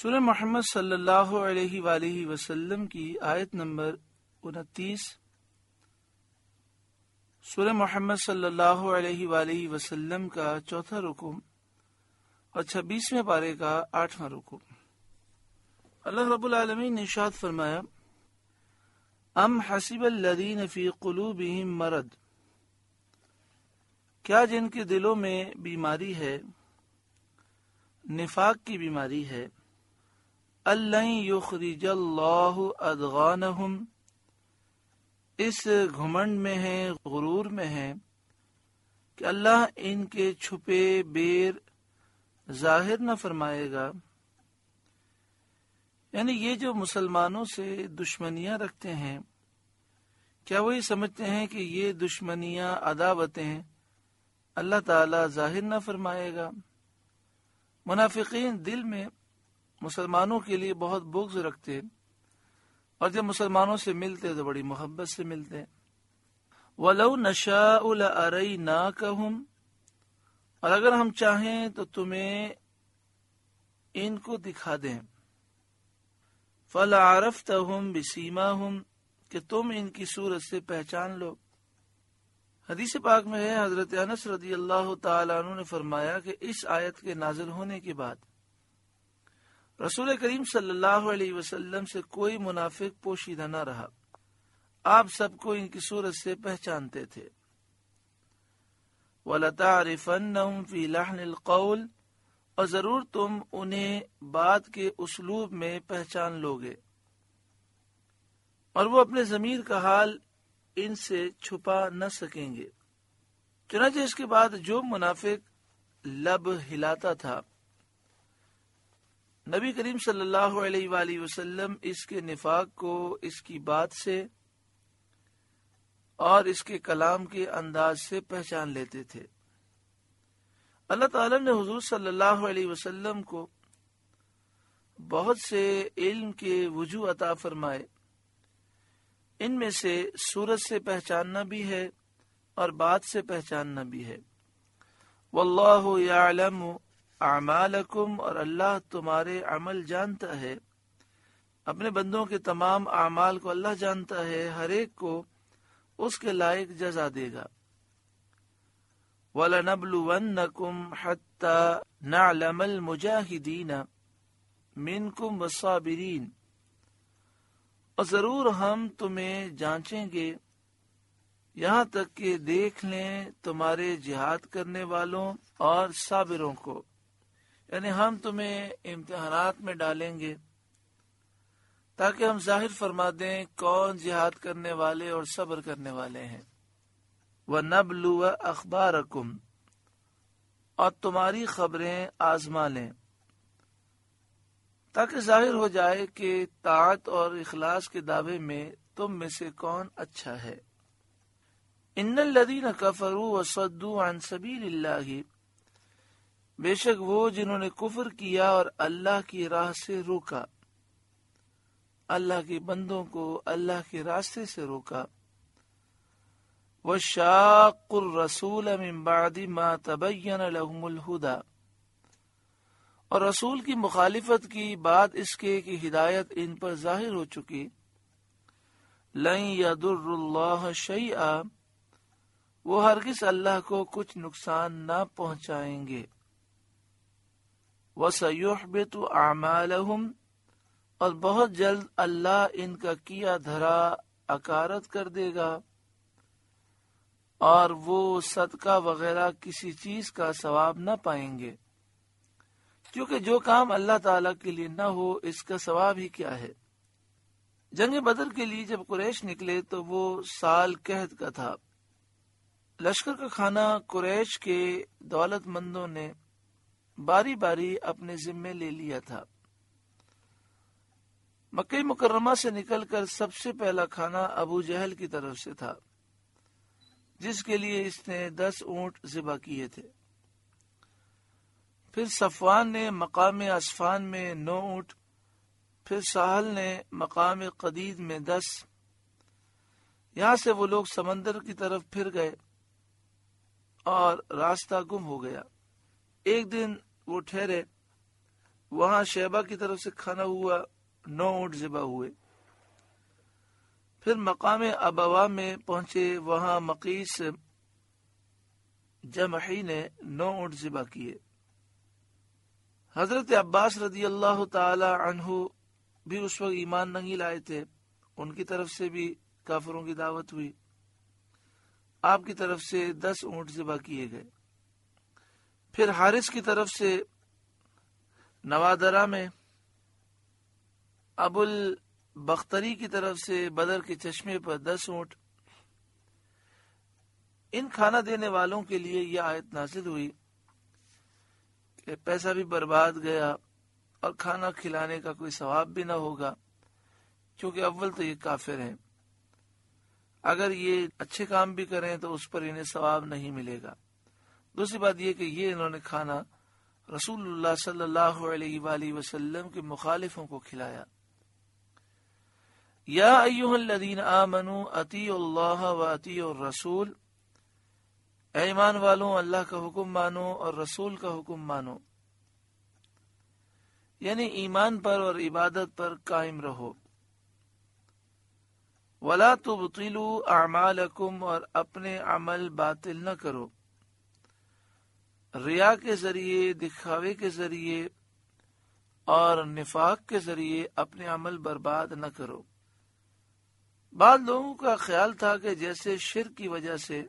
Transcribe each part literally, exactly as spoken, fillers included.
سورہ محمد صلی اللہ علیہ وآلہ وسلم کی آیت نمبر انتیس، سورہ محمد صلی اللہ علیہ وآلہ وسلم کا چوتھا رکوع اور چھبیسویں پارے کا آٹھواں رکوع۔ اللہ رب العالمین نے ارشاد فرمایا، ام حسب الذین فی قلوبہم مرض، کیا جن کے دلوں میں بیماری ہے، نفاق کی بیماری ہے، الَّن یخرج اللہ اضغانہم، اس گھمنڈ میں ہے، غرور میں ہے کہ اللہ ان کے چھپے بیر ظاہر نہ فرمائے گا۔ یعنی یہ جو مسلمانوں سے دشمنیاں رکھتے ہیں، کیا وہی سمجھتے ہیں کہ یہ دشمنیاں، عداوتیں اللہ تعالی ظاہر نہ فرمائے گا؟ منافقین دل میں مسلمانوں کے لیے بہت بغض رکھتے، اور جب مسلمانوں سے ملتے تو بڑی محبت سے ملتے۔ وَلَوْ نَشَاءُ لَأَرَيْنَاكَهُمْ، اور اگر ہم چاہیں تو تمہیں ان کو دکھا دیں، فَلَعَرَفْتَهُمْ بِسِيمَاهُمْ، کہ تم ان کی صورت سے پہچان لو۔ حدیث پاک میں ہے، حضرت انس رضی اللہ تعالیٰ عنہ نے فرمایا کہ اس آیت کے نازل ہونے کے بعد رسول کریم صلی اللہ علیہ وسلم سے کوئی منافق پوشیدہ نہ رہا، آپ سب کو ان کی صورت سے پہچانتے تھے۔ وَلَتَعْرِفَنَّهُمْ فِي لَحْنِ الْقَوْلِ، اور ضرور تم انہیں بات کے اسلوب میں پہچان لوگے، اور وہ اپنے ضمیر کا حال ان سے چھپا نہ سکیں گے۔ چنانچہ اس کے بعد جو منافق لب ہلاتا تھا، نبی کریم صلی اللہ علیہ وآلہ وسلم اس کے نفاق کو اس کی بات سے اور اس کے کلام کے انداز سے پہچان لیتے تھے۔ اللہ تعالی نے حضور صلی اللہ علیہ وسلم کو بہت سے علم کے وجوہ عطا فرمائے، ان میں سے صورت سے پہچاننا بھی ہے اور بات سے پہچاننا بھی ہے۔ واللہ یعلم اعمالکم، اور اللہ تمہارے عمل جانتا ہے، اپنے بندوں کے تمام اعمال کو اللہ جانتا ہے، ہر ایک کو اس کے لائق جزا دے گا۔ وَلَنَبْلُوَنَّكُمْ حَتَّى نَعْلَمَ الْمُجَاهِدِينَ مِنْكُمْ وَالصَّابِرِينَ، اور ضرور ہم تمہیں جانچیں گے یہاں تک کہ دیکھ لیں تمہارے جہاد کرنے والوں اور صابروں کو، یعنی ہم تمہیں امتحانات میں ڈالیں گے تاکہ ہم ظاہر فرما دیں کون جہاد کرنے والے اور صبر کرنے والے ہیں۔ وَنَبْلُوَ أَخْبَارَكُمْ، اور تمہاری خبریں آزما لیں تاکہ ظاہر ہو جائے کہ طاعت اور اخلاص کے دعوے میں تم میں سے کون اچھا ہے۔ ان الذین کفروا وصدوا عن سبیل اللہ، بے شک وہ جنہوں نے کفر کیا اور اللہ کی راہ سے روکا، اللہ کے بندوں کو اللہ کے راستے سے روکا۔ وَشَاقُّوا الرَّسُولَ مِن بَعْدِ مَا تَبَيَّنَ لَهُمُ الْهُدَى، اور رسول کی مخالفت کی بعد اس کے کہ ہدایت ان پر ظاہر ہو چکی۔ لَن يَضُرُّ اللَّهَ شَيْئًا، وہ ہرگز اللہ کو کچھ نقصان نہ پہنچائیں گے۔ وَسَيُحْبِطُ أَعْمَالَهُمْ، اور بہت جلد اللہ ان کا کیا دھرا اکارت کر دے گا، اور وہ صدقہ وغیرہ کسی چیز کا ثواب نہ پائیں گے، کیونکہ جو کام اللہ تعالیٰ کے لیے نہ ہو اس کا ثواب ہی کیا ہے۔ جنگ بدر کے لیے جب قریش نکلے تو وہ سال قحط کا تھا، لشکر کا کھانا قریش کے دولت مندوں نے باری باری اپنے ذمے لے لیا تھا۔ مکہ مکرمہ سے نکل کر سب سے پہلا کھانا ابو جہل کی طرف سے تھا، جس کے لیے اس نے دس اونٹ ذبح کیے تھے۔ پھر صفوان نے مقام اسفان میں نو اونٹ، پھر سہل نے مقام قدید میں دس۔ یہاں سے وہ لوگ سمندر کی طرف پھر گئے اور راستہ گم ہو گیا۔ ایک دن وہ ٹھہرے وہاں شیبہ کی طرف سے کھانا ہوا، نو اونٹ ذبح ہوئے۔ پھر مقام ابوا میں پہنچے، وہاں مقیس جمحی نے نو اونٹ ذبح کیے۔ حضرت عباس رضی اللہ تعالی عنہ بھی اس وقت ایمان نہیں لائے تھے، ان کی طرف سے بھی کافروں کی دعوت ہوئی، آپ کی طرف سے دس اونٹ ذبح کیے گئے۔ پھر حارث کی طرف سے نوادرہ میں، ابو البختری کی طرف سے بدر کے چشمے پر دس اونٹ۔ ان کھانا دینے والوں کے لیے یہ آیت نازل ہوئی کہ پیسہ بھی برباد گیا اور کھانا کھلانے کا کوئی ثواب بھی نہ ہوگا، کیونکہ اول تو یہ کافر ہیں، اگر یہ اچھے کام بھی کریں تو اس پر انہیں ثواب نہیں ملے گا۔ دوسری بات یہ کہ یہ انہوں نے کھانا رسول اللہ صلی اللہ علیہ وآلہ وسلم کے مخالفوں کو کھلایا۔ یا ایھا الذین آمنوا اطیعوا اللہ واطیعوا الرسول، اے ایمان والوں اللہ کا حکم مانو اور رسول کا حکم مانو، یعنی ایمان پر اور عبادت پر قائم رہو۔ ولا تبطلوا اعمالکم، اور اپنے عمل باطل نہ کرو، ریا کے ذریعے، دکھاوے کے ذریعے اور نفاق کے ذریعے اپنے عمل برباد نہ کرو۔ بعض لوگوں کا خیال تھا کہ جیسے شرک کی وجہ سے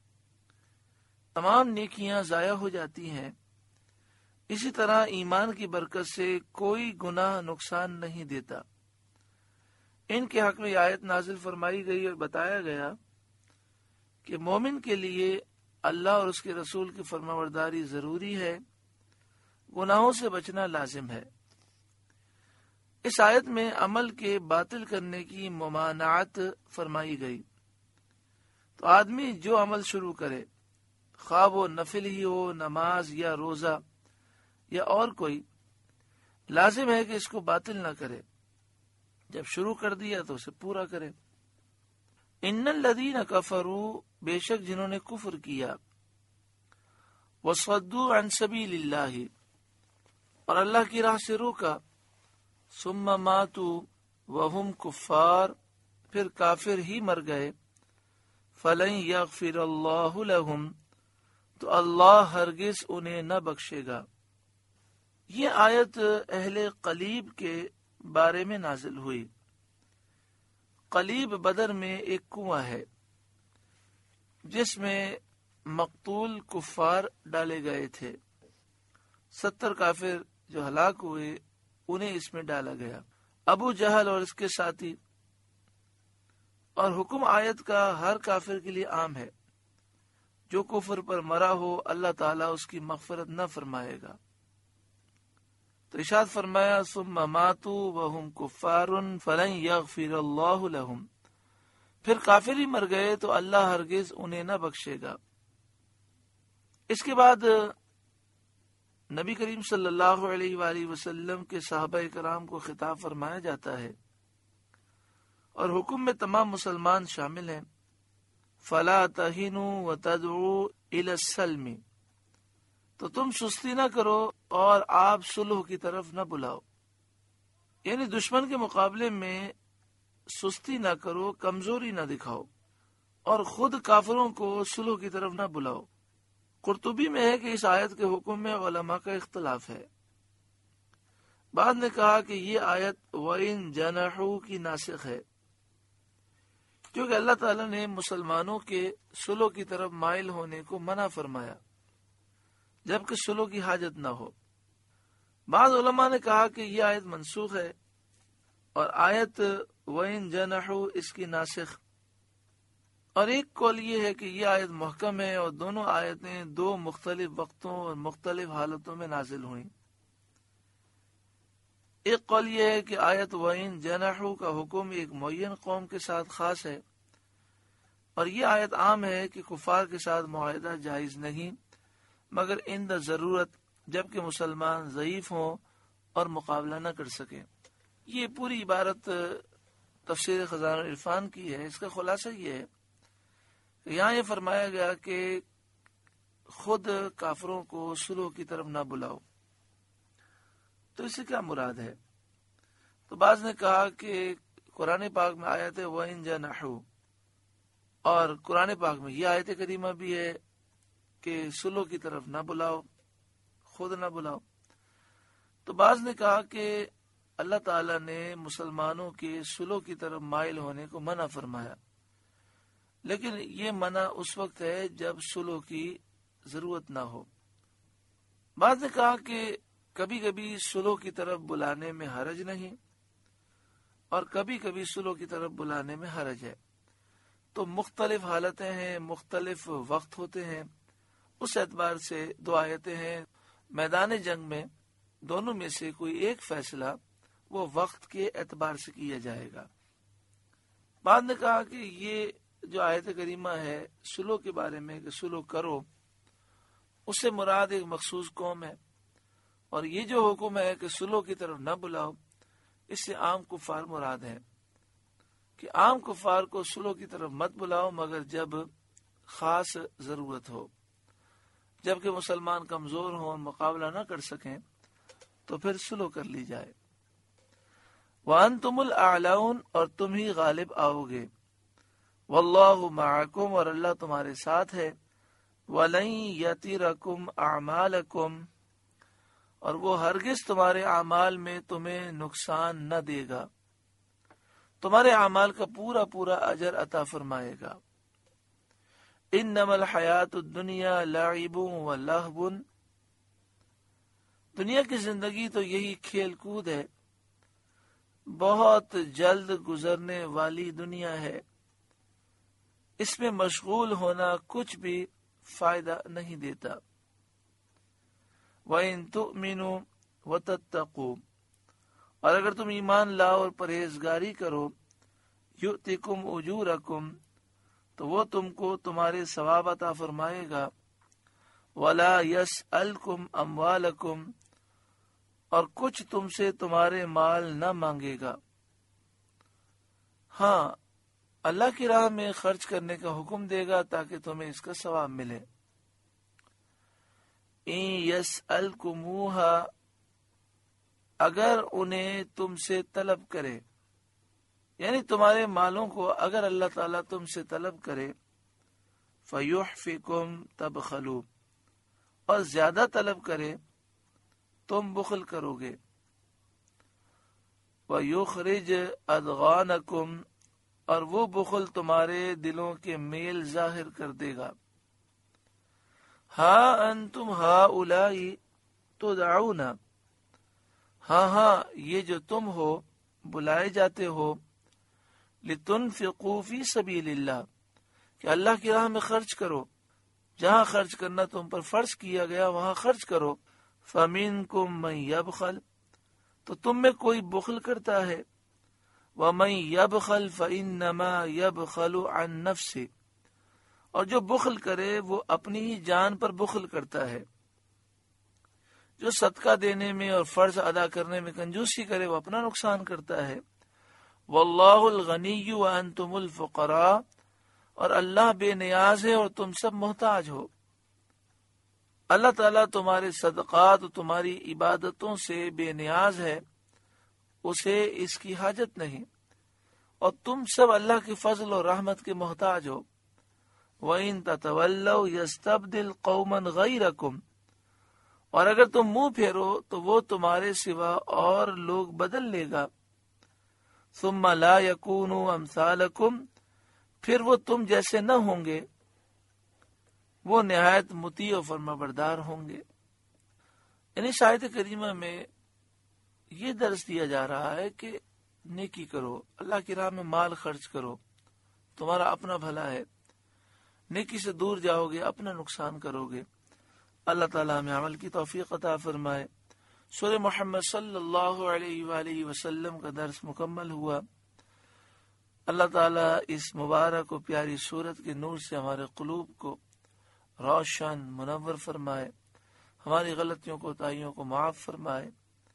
تمام نیکیاں ضائع ہو جاتی ہیں، اسی طرح ایمان کی برکت سے کوئی گناہ نقصان نہیں دیتا۔ ان کے حق میں آیت نازل فرمائی گئی اور بتایا گیا کہ مومن کے لیے اللہ اور اس کے رسول کی فرمانبرداری ضروری ہے، گناہوں سے بچنا لازم ہے۔ اس آیت میں عمل کے باطل کرنے کی ممانعت فرمائی گئی۔ تو آدمی جو عمل شروع کرے، خواہ وہ نفل ہی ہو، نماز یا روزہ یا اور کوئی، لازم ہے کہ اس کو باطل نہ کرے، جب شروع کر دیا تو اسے پورا کرے۔ ان الذین کفروا، بے شک جنہوں نے کفر کیا، وصدوا عن سبیل اللہ، اور اللہ کی راہ سے روکا، ثم ماتوا وهم کفار، پھر کافر ہی مر گئے، فلن یغفر اللہ لهم، تو اللہ ہرگز انہیں نہ بخشے گا۔ یہ آیت اہل قلیب کے بارے میں نازل ہوئی۔ قلیب بدر میں ایک کنواں ہے جس میں مقتول کفار ڈالے گئے تھے، ستر کافر جو ہلاک ہوئے انہیں اس میں ڈالا گیا، ابو جہل اور اس کے ساتھی۔ اور حکم آیت کا ہر کافر کے لیے عام ہے، جو کفر پر مرا ہو اللہ تعالیٰ اس کی مغفرت نہ فرمائے گا۔ تو ارشاد فرمایا ثم ماتوا وهم کفار فلن یغفر اللہ لهم، پھر کافر ہی مر گئے تو اللہ ہرگز انہیں نہ بخشے گا۔ اس کے بعد نبی کریم صلی اللہ علیہ وآلہ وسلم کے صحابہ کرام کو خطاب فرمایا جاتا ہے، اور حکم میں تمام مسلمان شامل ہیں۔ فلا تہنوا وتدعوا الی السلم، تو تم سستی نہ کرو اور آپ صلح کی طرف نہ بلاؤ، یعنی دشمن کے مقابلے میں سستی نہ کرو، کمزوری نہ دکھاؤ، اور خود کافروں کو صلح کی طرف نہ بلاؤ۔ قرطبی میں ہے کہ اس آیت کے حکم میں علماء کا اختلاف ہے۔ بعد نے کہا کہ یہ آیت وَإِن جَنَحُوا کی ناسخ ہے، کیونکہ اللہ تعالیٰ نے مسلمانوں کے صلح کی طرف مائل ہونے کو منع فرمایا جبکہ صلح کی حاجت نہ ہو۔ بعض علماء نے کہا کہ یہ آیت منسوخ ہے اور آیت وَإِن جَنَحُوا اس کی ناسخ، اور ایک قول یہ ہے کہ یہ آیت محکم ہے اور دونوں آیتیں دو مختلف وقتوں اور مختلف حالتوں میں نازل ہوئیں۔ ایک قول یہ ہے کہ آیت وَإِن جَنَحُوا کا حکم ایک معین قوم کے ساتھ خاص ہے، اور یہ آیت عام ہے کہ کفار کے ساتھ معاہدہ جائز نہیں مگر عند ضرورت، جبکہ مسلمان ضعیف ہوں اور مقابلہ نہ کر سکیں۔ یہ پوری عبارت تفسیر خزانہ العرفان کی ہے۔ اس کا خلاصہ یہ ہے کہ یہاں یہ فرمایا گیا کہ خود کافروں کو صلح کی طرف نہ بلاؤ، تو اس سے کیا مراد ہے؟ تو بعض نے کہا کہ قرآن پاک میں آیت ہے وَإِن جَنَحُوا، اور قرآن پاک میں یہ آیت کریمہ بھی ہے کہ سلو کی طرف نہ بلاؤ، خود نہ بلاؤ۔ تو بعض نے کہا کہ اللہ تعالیٰ نے مسلمانوں کے سلو کی طرف مائل ہونے کو منع فرمایا، لیکن یہ منع اس وقت ہے جب سلو کی ضرورت نہ ہو۔ بعض نے کہا کہ کبھی کبھی سلو کی طرف بلانے میں حرج نہیں، اور کبھی کبھی سلو کی طرف بلانے میں حرج ہے۔ تو مختلف حالتیں ہیں، مختلف وقت ہوتے ہیں، اس اعتبار سے دو آیتیں ہیں۔ میدان جنگ میں دونوں میں سے کوئی ایک فیصلہ وہ وقت کے اعتبار سے کیا جائے گا۔ بعد نے کہا کہ یہ جو آیت کریمہ ہے سلو کے بارے میں کہ سلو کرو، اس سے مراد ایک مخصوص قوم ہے، اور یہ جو حکم ہے کہ سلو کی طرف نہ بلاؤ، اس سے عام کفار مراد ہے کہ عام کفار کو سلو کی طرف مت بلاؤ مگر جب خاص ضرورت ہو، جبکہ مسلمان کمزور ہوں، مقابلہ نہ کر سکیں، تو پھر سلو کر لی جائے۔ وَأَنْتُمُ الْأَعْلَوْنَ، اور تم ہی غالب آؤ گے، وَاللَّهُ مَعَكُمْ، اور اللہ تمہارے ساتھ ہے، وَلَن يَتِرَكُمْ أَعْمَالَكُمْ، اور وہ ہرگز تمہارے اعمال میں تمہیں نقصان نہ دے گا، تمہارے اعمال کا پورا پورا اجر عطا فرمائے گا۔ انما الحیات الدنیا لعب و لہو، دنیا کی زندگی تو یہی کھیل کود ہے، بہت جلد گزرنے والی دنیا ہے، اس میں مشغول ہونا کچھ بھی فائدہ نہیں دیتا۔ وَإِن تُؤْمِنُوا وَتَتَّقُوا، اور اگر تم ایمان لاؤ اور پرہیزگاری کرو، یؤتکم اجورکم، تو وہ تم کو تمہارے ثواب عطا فرمائے گا، ولا یسألکم اموالکم، اور کچھ تم سے تمہارے مال نہ مانگے گا۔ ہاں، اللہ کی راہ میں خرچ کرنے کا حکم دے گا تاکہ تمہیں اس کا ثواب ملے۔ ان یسألکموہا، اگر انہیں تم سے طلب کرے، یعنی تمہارے مالوں کو اگر اللہ تعالیٰ تم سے طلب کرے، فَيُحْفِكُمْ تَبْخَلُوا، اور زیادہ طلب کرے تم بخل کرو گے، وَيُخْرِجْ أَضْغَانَكُمْ، اور وہ بخل تمہارے دلوں کے میل ظاہر کر دے گا۔ ہاں انتم ہؤلاء تدعون، ہاں ہاں یہ جو تم ہو بلائے جاتے ہو، لتنفقوا فی سبیل اللہ، کہ اللہ کی راہ میں خرچ کرو، جہاں خرچ کرنا تم پر فرض کیا گیا وہاں خرچ کرو۔ فمنکم من یبخل، تو تم میں کوئی بخل کرتا ہے، ومن یبخل فانما یبخل عن نفسه، اور جو بخل کرے وہ اپنی ہی جان پر بخل کرتا ہے۔ جو صدقہ دینے میں اور فرض ادا کرنے میں کنجوسی کرے وہ اپنا نقصان کرتا ہے۔ واللہ الغنی وانتم الفقراء، اور اللہ بے نیاز ہے اور تم سب محتاج ہو۔ اللہ تعالیٰ تمہارے صدقات و تمہاری عبادتوں سے بے نیاز ہے، اسے اس کی حاجت نہیں، اور تم سب اللہ کی فضل و رحمت کے محتاج ہو۔ وَإِن تَتَوَلَّوْا يَسْتَبْدِلْ قَوْمًا غَيْرَكُمْ، اور اگر تم منہ پھیرو تو وہ تمہارے سوا اور لوگ بدل لے گا۔ ثُمَّ لَا يَكُونُوا أَمْثَالَكُمْ، پھر وہ تم جیسے نہ ہوں گے، وہ نہایت مطیع و فرما بردار ہوں گے۔ یعنی آیت کریمہ میں یہ درس دیا جا رہا ہے کہ نیکی کرو، اللہ کی راہ میں مال خرچ کرو، تمہارا اپنا بھلا ہے، نیکی سے دور جاؤ گے اپنا نقصان کرو گے۔ اللہ تعالیٰ ہمیں عمل کی توفیق عطا فرمائے۔ سورہ محمد صلی اللہ علیہ وآلہ وسلم کا درس مکمل ہوا۔ اللہ تعالیٰ اس مبارک و پیاری سورت کے نور سے ہمارے قلوب کو روشن منور فرمائے، ہماری غلطیوں کو کوتاہیوں کو معاف فرمائے۔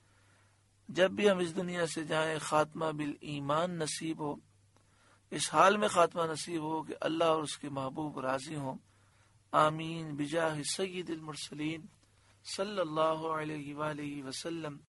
جب بھی ہم اس دنیا سے جائیں خاتمہ بالایمان نصیب ہو، اس حال میں خاتمہ نصیب ہو کہ اللہ اور اس کے محبوب راضی ہوں۔ آمین بجاہ سید المرسلین صلی اللہ علیہ وآلہ وسلم۔